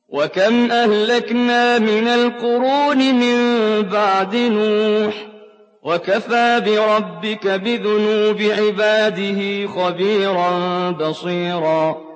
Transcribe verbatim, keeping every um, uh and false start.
وَكَمْ أَهْلَكْنَا مِنَ الْقُرُونِ مِن بَعْدِ نُوحٍ ۗ وَكَفَىٰ بِرَبِّكَ بِذُنُوبِ عِبَادِهِ خَبِيرًا بَصِيرًا